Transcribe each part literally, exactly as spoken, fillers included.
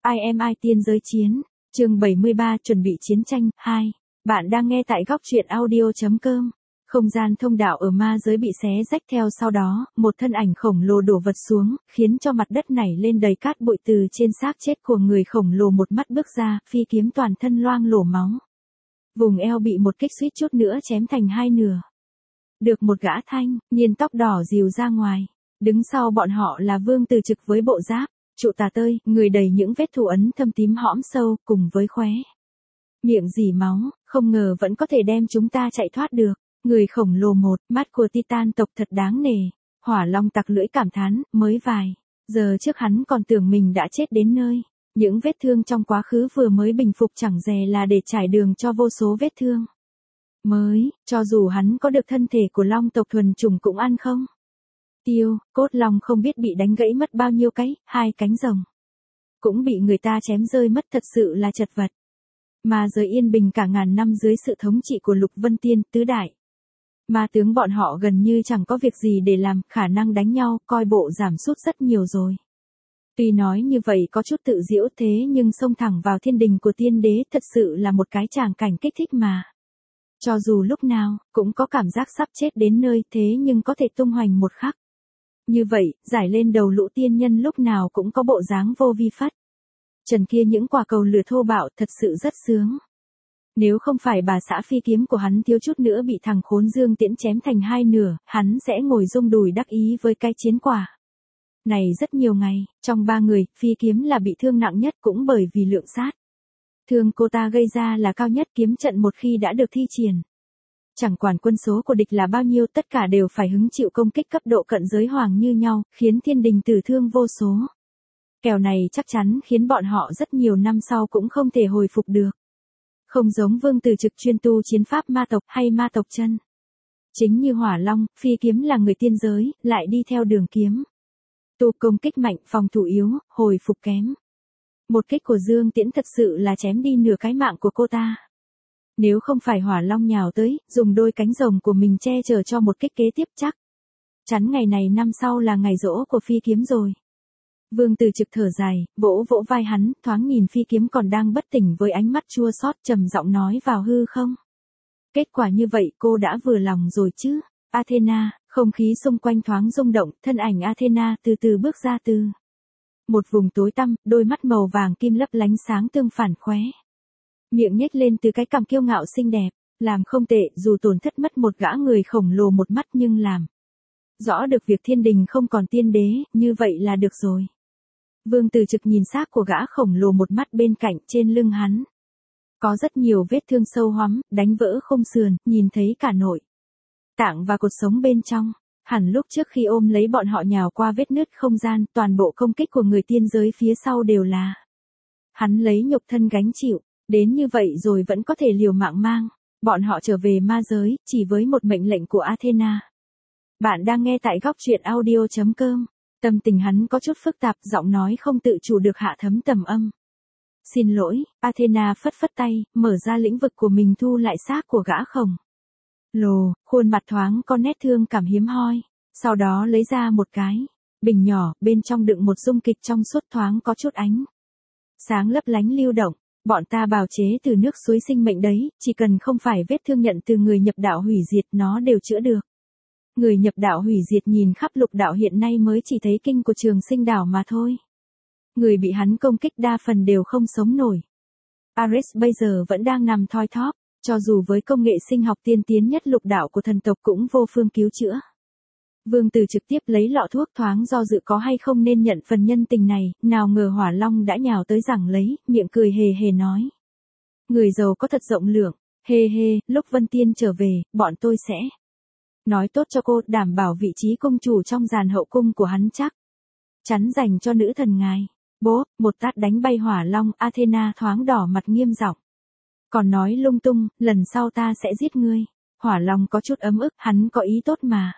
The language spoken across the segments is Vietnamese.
I am I tiên giới chiến, chương bảy mươi ba chuẩn bị chiến tranh, hai. Bạn đang nghe tại góc truyện audio.com. Không gian thông đạo ở ma giới bị xé rách theo sau đó, một thân ảnh khổng lồ đổ vật xuống, khiến cho mặt đất nảy lên đầy cát bụi từ trên xác chết của người khổng lồ một mắt bước ra, phi kiếm toàn thân loang lổ máu. Vùng eo bị một kích suýt chút nữa chém thành hai nửa. Được một gã thanh, niên tóc đỏ dìu ra ngoài. Đứng sau bọn họ là Vương Từ Trực với bộ giáp, trụ tà tơi, người đầy những vết thủ ấn thâm tím hõm sâu, cùng với khóe miệng rỉ máu, không ngờ vẫn có thể đem chúng ta chạy thoát được. Người khổng lồ một, mắt của Titan tộc thật đáng nể. Hỏa Long tặc lưỡi cảm thán, mới vài giờ trước hắn còn tưởng mình đã chết đến nơi. Những vết thương trong quá khứ vừa mới bình phục chẳng dè là để trải đường cho vô số vết thương mới, cho dù hắn có được thân thể của Long tộc thuần chủng cũng ăn không tiêu. Cốt long không biết bị đánh gãy mất bao nhiêu cái, hai cánh rồng cũng bị người ta chém rơi mất, thật sự là chật vật. Mà giới yên bình cả ngàn năm dưới sự thống trị của Lục Vân Tiên, tứ đại ma tướng bọn họ gần như chẳng có việc gì để làm, khả năng đánh nhau, coi bộ giảm sút rất nhiều rồi. Tuy nói như vậy có chút tự giễu thế nhưng xông thẳng vào thiên đình của tiên đế thật sự là một cái tràng cảnh kích thích mà. Cho dù lúc nào, cũng có cảm giác sắp chết đến nơi thế nhưng có thể tung hoành một khắc. Như vậy, giải lên đầu lũ tiên nhân lúc nào cũng có bộ dáng vô vi phất. Trần kia những quả cầu lửa thô bạo thật sự rất sướng. Nếu không phải bà xã phi kiếm của hắn thiếu chút nữa bị thằng khốn Dương Tiễn chém thành hai nửa, hắn sẽ ngồi rung đùi đắc ý với cái chiến quả này rất nhiều ngày. Trong ba người, phi kiếm là bị thương nặng nhất cũng bởi vì lượng sát thương cô ta gây ra là cao nhất. Kiếm trận một khi đã được thi triển, chẳng quản quân số của địch là bao nhiêu, tất cả đều phải hứng chịu công kích cấp độ cận giới hoàng như nhau, khiến thiên đình tử thương vô số. Kèo này chắc chắn khiến bọn họ rất nhiều năm sau cũng không thể hồi phục được. Không giống Vương Từ Trực chuyên tu chiến pháp ma tộc hay ma tộc chân chính như Hỏa Long, phi kiếm là người tiên giới, lại đi theo đường kiếm tu công kích mạnh, phòng thủ yếu, hồi phục kém. Một kích của Dương Tiễn thật sự là chém đi nửa cái mạng của cô ta. Nếu không phải Hỏa Long nhào tới, dùng đôi cánh rồng của mình che chở cho một kích kế tiếp, chắc chắn ngày này năm sau là ngày giỗ của phi kiếm rồi. Vương Từ Trực thở dài, vỗ vỗ vai hắn, thoáng nhìn phi kiếm còn đang bất tỉnh với ánh mắt chua xót, trầm giọng nói vào hư không. Kết quả như vậy cô đã vừa lòng rồi chứ? Athena, không khí xung quanh thoáng rung động, thân ảnh Athena từ từ bước ra từ một vùng tối tăm, đôi mắt màu vàng kim lấp lánh sáng tương phản khóe miệng nhếch lên từ cái cằm kiêu ngạo xinh đẹp. Làm không tệ, dù tổn thất mất một gã người khổng lồ một mắt nhưng làm rõ được việc thiên đình không còn tiên đế, như vậy là được rồi. Vương Từ Trực nhìn xác của gã khổng lồ một mắt bên cạnh, trên lưng hắn có rất nhiều vết thương sâu hoắm, đánh vỡ khung sườn, nhìn thấy cả nội tạng và cột sống bên trong. Hẳn lúc trước khi ôm lấy bọn họ nhào qua vết nứt không gian, toàn bộ công kích của người tiên giới phía sau đều là hắn lấy nhục thân gánh chịu. Đến như vậy rồi vẫn có thể liều mạng mang bọn họ trở về ma giới, chỉ với một mệnh lệnh của Athena. Bạn đang nghe tại góc truyện audio.com. Tâm tình hắn có chút phức tạp, giọng nói không tự chủ được hạ thấm tầm âm. Xin lỗi. Athena phất phất tay, mở ra lĩnh vực của mình thu lại xác của gã khổng lồ, khuôn mặt thoáng có nét thương cảm hiếm hoi. Sau đó lấy ra một cái bình nhỏ, bên trong đựng một dung kịch trong suốt thoáng có chút ánh sáng lấp lánh lưu động. Bọn ta bào chế từ nước suối sinh mệnh đấy, chỉ cần không phải vết thương nhận từ người nhập đạo hủy diệt nó đều chữa được. Người nhập đạo hủy diệt nhìn khắp lục đạo hiện nay mới chỉ thấy kinh của Trường Sinh đảo mà thôi. Người bị hắn công kích đa phần đều không sống nổi. Ares bây giờ vẫn đang nằm thoi thóp, cho dù với công nghệ sinh học tiên tiến nhất lục đạo của thần tộc cũng vô phương cứu chữa. Vương Từ trực tiếp lấy lọ thuốc, thoáng do dự có hay không nên nhận phần nhân tình này, nào ngờ Hỏa Long đã nhào tới giằng lấy, miệng cười hề hề nói. Người giàu có thật rộng lượng, hê hê, lúc Vân Tiên trở về, bọn tôi sẽ nói tốt cho cô, đảm bảo vị trí công chủ trong dàn hậu cung của hắn chắc chắn dành cho nữ thần ngài. Bố, một tát đánh bay Hỏa Long. Athena thoáng đỏ mặt nghiêm giọng. Còn nói lung tung, lần sau ta sẽ giết ngươi. Hỏa Long có chút ấm ức, hắn có ý tốt mà.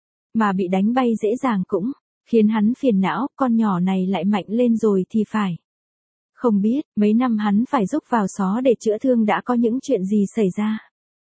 Mà bị đánh bay dễ dàng cũng khiến hắn phiền não, con nhỏ này lại mạnh lên rồi thì phải. Không biết, mấy năm hắn phải rúc vào xó để chữa thương đã có những chuyện gì xảy ra.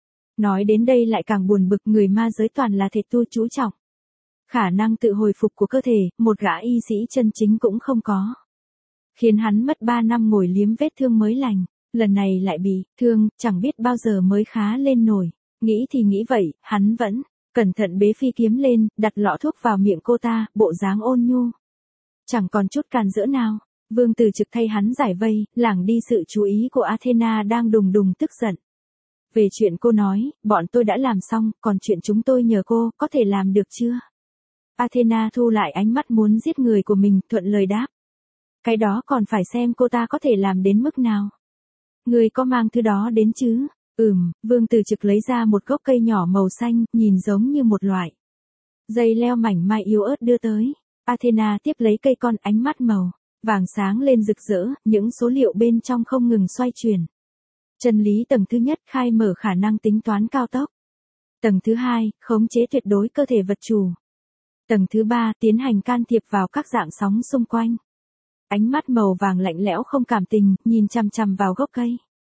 Nói đến đây lại càng buồn bực, người ma giới toàn là thể tu chú trọng khả năng tự hồi phục của cơ thể, một gã y sĩ chân chính cũng không có. khiến hắn mất ba năm ngồi liếm vết thương mới lành, lần này lại bị thương, chẳng biết bao giờ mới khá lên nổi. Nghĩ thì nghĩ vậy, hắn vẫn cẩn thận bế phi kiếm lên, đặt lọ thuốc vào miệng cô ta, bộ dáng ôn nhu. Chẳng còn chút càn rỡ nào. Vương Từ Trực thay hắn giải vây, lảng đi sự chú ý của Athena đang đùng đùng tức giận. Về chuyện cô nói, bọn tôi đã làm xong, còn chuyện chúng tôi nhờ cô, có thể làm được chưa? Athena thu lại ánh mắt muốn giết người của mình, thuận lời đáp. Cái đó còn phải xem cô ta có thể làm đến mức nào. Người có mang thứ đó đến chứ? Ừm, Vương Từ Trực lấy ra một gốc cây nhỏ màu xanh, nhìn giống như một loại dây leo mảnh mai yếu ớt đưa tới. Athena tiếp lấy cây con, ánh mắt màu vàng sáng lên rực rỡ, những số liệu bên trong không ngừng xoay chuyển. Chân lý tầng thứ nhất, khai mở khả năng tính toán cao tốc. Tầng thứ hai, khống chế tuyệt đối cơ thể vật chủ. Tầng thứ ba, tiến hành can thiệp vào các dạng sóng xung quanh. Ánh mắt màu vàng lạnh lẽo không cảm tình, nhìn chằm chằm vào gốc cây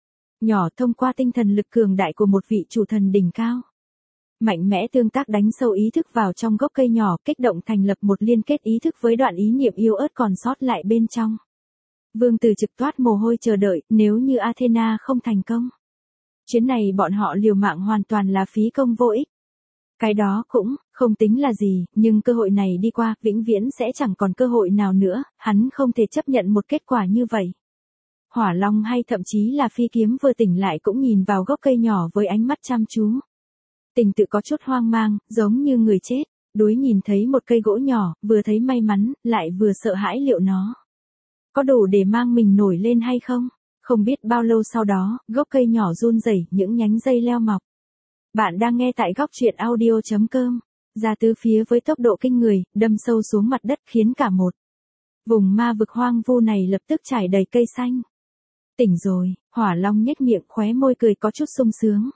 nhỏ thông qua tinh thần lực cường đại của một vị chủ thần đỉnh cao. Mạnh mẽ tương tác đánh sâu ý thức vào trong gốc cây nhỏ, kích động thành lập một liên kết ý thức với đoạn ý niệm yếu ớt còn sót lại bên trong. Vương Từ Trực toát mồ hôi chờ đợi, nếu như Athena không thành công. Chuyến này bọn họ liều mạng hoàn toàn là phí công vô ích. Cái đó cũng không tính là gì, nhưng cơ hội này đi qua, vĩnh viễn sẽ chẳng còn cơ hội nào nữa, hắn không thể chấp nhận một kết quả như vậy. Hỏa Long hay thậm chí là phi kiếm vừa tỉnh lại cũng nhìn vào gốc cây nhỏ với ánh mắt chăm chú. Tình tự có chút hoang mang, giống như người chết, đuối nhìn thấy một cây gỗ nhỏ, vừa thấy may mắn, lại vừa sợ hãi liệu nó có đủ để mang mình nổi lên hay không. Không biết bao lâu sau đó, gốc cây nhỏ run rẩy, những nhánh dây leo mọc. Bạn đang nghe tại góc truyện audio chấm com. Ra tứ phía với tốc độ kinh người, đâm sâu xuống mặt đất khiến cả một vùng ma vực hoang vu này lập tức trải đầy cây xanh. Tỉnh rồi, Hỏa Long nhếch miệng, khóe môi cười có chút sung sướng.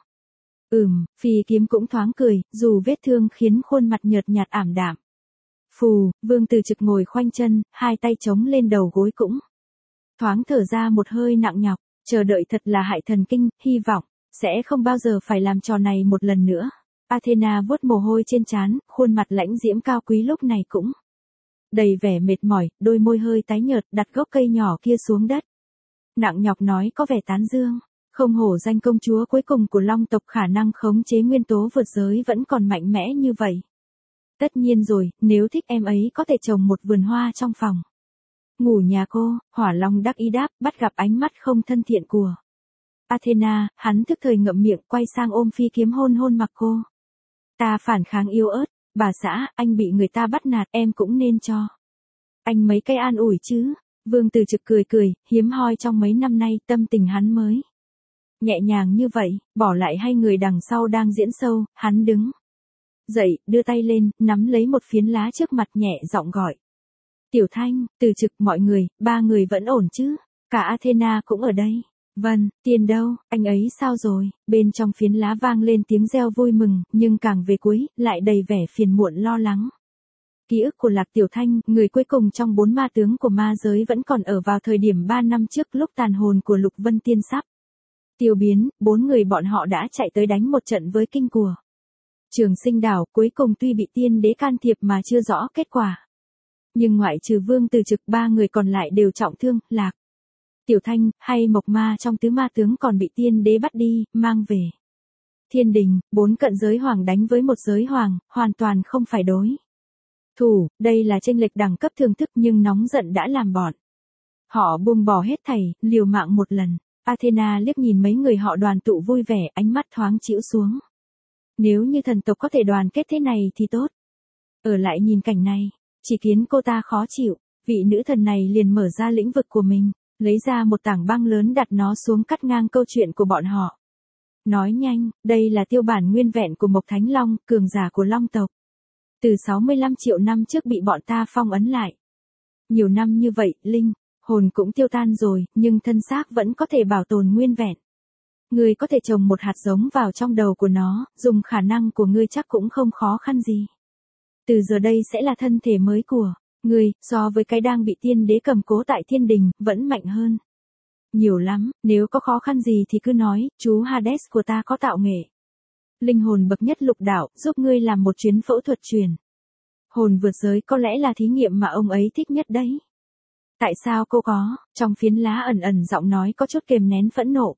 Ừm, phi kiếm cũng thoáng cười, dù vết thương khiến khuôn mặt nhợt nhạt ảm đạm. Phù, Vương Từ Trực ngồi khoanh chân, hai tay chống lên đầu gối cũng thoáng thở ra một hơi nặng nhọc, chờ đợi thật là hại thần kinh, hy vọng sẽ không bao giờ phải làm trò này một lần nữa. Athena vuốt mồ hôi trên trán, khuôn mặt lãnh diễm cao quý lúc này cũng đầy vẻ mệt mỏi, đôi môi hơi tái nhợt, đặt gốc cây nhỏ kia xuống đất. Nặng nhọc nói có vẻ tán dương, không hổ danh công chúa cuối cùng của Long tộc, khả năng khống chế nguyên tố vượt giới vẫn còn mạnh mẽ như vậy. Tất nhiên rồi, nếu thích em ấy có thể trồng một vườn hoa trong phòng ngủ nhà cô. Hỏa Long đắc ý đáp, bắt gặp ánh mắt không thân thiện của Athena, hắn thức thời ngậm miệng, quay sang ôm phi kiếm hôn hôn mặt cô. Ta phản kháng yếu ớt, bà xã, anh bị người ta bắt nạt, em cũng nên cho anh mấy cây an ủi chứ. Vương Từ Trực cười cười, hiếm hoi trong mấy năm nay tâm tình hắn mới nhẹ nhàng như vậy, bỏ lại hai người đằng sau đang diễn sâu, hắn đứng dậy, đưa tay lên, nắm lấy một phiến lá trước mặt, nhẹ giọng gọi. Tiểu Thanh, Từ Trực, mọi người, ba người vẫn ổn chứ? Cả Athena cũng ở đây. Vâng, Tiền đâu, anh ấy sao rồi? Bên trong phiến lá vang lên tiếng reo vui mừng, nhưng càng về cuối, lại đầy vẻ phiền muộn lo lắng. Ký ức của Lạc Tiểu Thanh, người cuối cùng trong bốn ma tướng của ma giới vẫn còn ở vào thời điểm ba năm trước, lúc tàn hồn của Lục Vân Tiên sắp tiêu biến, bốn người bọn họ đã chạy tới đánh một trận với kinh của Trường Sinh Đảo, cuối cùng tuy bị tiên đế can thiệp mà chưa rõ kết quả. Nhưng ngoại trừ Vương Từ Trực, ba người còn lại đều trọng thương. Lạc Tiểu Thanh, hay Mộc Ma trong tứ ma tướng còn bị tiên đế bắt đi, mang về thiên đình. Bốn cận giới hoàng đánh với một giới hoàng, hoàn toàn không phải đối thủ, đây là chênh lệch đẳng cấp thưởng thức, nhưng nóng giận đã làm bọn họ buông bỏ hết thảy, liều mạng một lần. Athena liếc nhìn mấy người họ đoàn tụ vui vẻ, ánh mắt thoáng chĩu xuống. Nếu như thần tộc có thể đoàn kết thế này thì tốt. Ở lại nhìn cảnh này, chỉ khiến cô ta khó chịu, vị nữ thần này liền mở ra lĩnh vực của mình, lấy ra một tảng băng lớn đặt nó xuống, cắt ngang câu chuyện của bọn họ. Nói nhanh, đây là tiêu bản nguyên vẹn của Mộc Thánh Long, cường giả của Long tộc. Từ sáu mươi lăm triệu năm trước bị bọn ta phong ấn lại. Nhiều năm như vậy, linh hồn cũng tiêu tan rồi, nhưng thân xác vẫn có thể bảo tồn nguyên vẹn. Ngươi có thể trồng một hạt giống vào trong đầu của nó, dùng khả năng của ngươi chắc cũng không khó khăn gì. Từ giờ đây sẽ là thân thể mới của ngươi, so với cái đang bị tiên đế cầm cố tại thiên đình, vẫn mạnh hơn nhiều lắm. Nếu có khó khăn gì thì cứ nói, chú Hades của ta có tạo nghệ linh hồn bậc nhất lục đạo, giúp ngươi làm một chuyến phẫu thuật truyền hồn vượt giới, có lẽ là thí nghiệm mà ông ấy thích nhất đấy. Tại sao cô có? Trong phiến lá ẩn ẩn giọng nói có chút kềm nén phẫn nộ.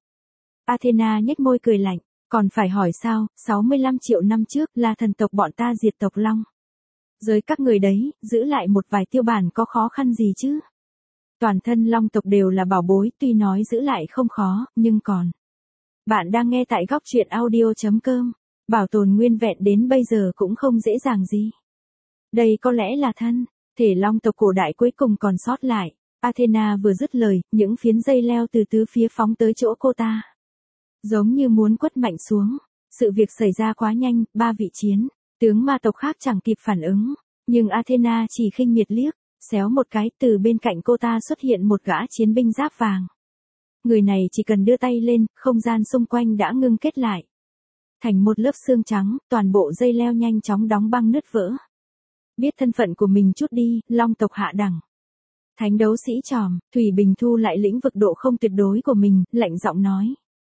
Athena nhếch môi cười lạnh. Còn phải hỏi sao, sáu mươi lăm triệu năm trước là thần tộc bọn ta diệt tộc Long. Giới các người đấy, giữ lại một vài tiêu bản có khó khăn gì chứ? Toàn thân Long tộc đều là bảo bối, tuy nói giữ lại không khó, nhưng còn. Bạn đang nghe tại góc truyện audio.com. Bảo tồn nguyên vẹn đến bây giờ cũng không dễ dàng gì. Đây có lẽ là thân thể Long tộc cổ đại cuối cùng còn sót lại. Athena vừa dứt lời, những phiến dây leo từ tứ phía phóng tới chỗ cô ta. Giống như muốn quất mạnh xuống. Sự việc xảy ra quá nhanh, ba vị chiến tướng ma tộc khác chẳng kịp phản ứng. Nhưng Athena chỉ khinh miệt liếc, xéo một cái, từ bên cạnh cô ta xuất hiện một gã chiến binh giáp vàng. Người này chỉ cần đưa tay lên, không gian xung quanh đã ngưng kết lại. Thành một lớp xương trắng, toàn bộ dây leo nhanh chóng đóng băng nứt vỡ. Biết thân phận của mình chút đi, Long tộc hạ đẳng. Thánh đấu sĩ tròm, Thủy Bình thu lại lĩnh vực độ không tuyệt đối của mình, lạnh giọng nói.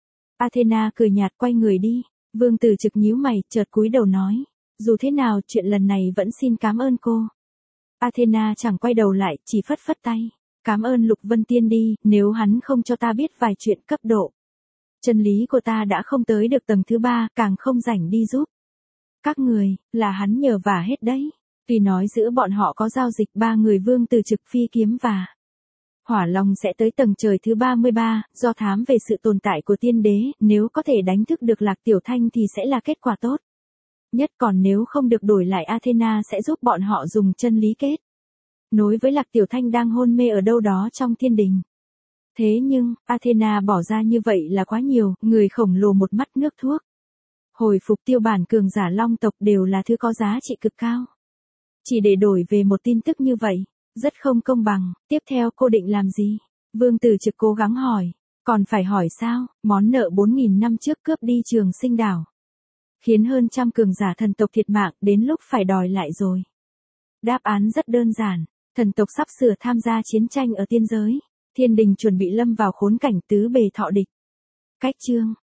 Athena cười nhạt quay người đi, Vương Tử Trực nhíu mày, chợt cúi đầu nói. Dù thế nào, chuyện lần này vẫn xin cảm ơn cô. Athena chẳng quay đầu lại, chỉ phất phất tay. Cảm ơn Lục Vân Tiên đi, nếu hắn không cho ta biết vài chuyện cấp độ. Chân lý của ta đã không tới được tầng thứ ba, càng không rảnh đi giúp. Các người, là hắn nhờ vả hết đấy. Vì nói giữa bọn họ có giao dịch ba người Vương Tử Trực phi kiếm và Hỏa Long sẽ tới tầng trời thứ ba mươi ba, do thám về sự tồn tại của tiên đế, nếu có thể đánh thức được Lạc Tiểu Thanh thì sẽ là kết quả tốt. Nhất còn nếu không được đổi lại Athena sẽ giúp bọn họ dùng chân lý kết nối với Lạc Tiểu Thanh đang hôn mê ở đâu đó trong thiên đình. Thế nhưng, Athena bỏ ra như vậy là quá nhiều, người khổng lồ một mắt nước thuốc. Hồi phục tiêu bản cường giả Long tộc đều là thứ có giá trị cực cao. Chỉ để đổi về một tin tức như vậy, rất không công bằng. Tiếp theo cô định làm gì? Vương Tử Trực cố gắng hỏi. Còn phải hỏi sao? Món nợ bốn nghìn năm trước cướp đi Trường Sinh đảo, khiến hơn trăm cường giả thần tộc thiệt mạng, đến lúc phải đòi lại rồi. Đáp án rất đơn giản. Thần tộc sắp sửa tham gia chiến tranh ở tiên giới. Thiên đình chuẩn bị lâm vào khốn cảnh tứ bề thọ địch. Cách chương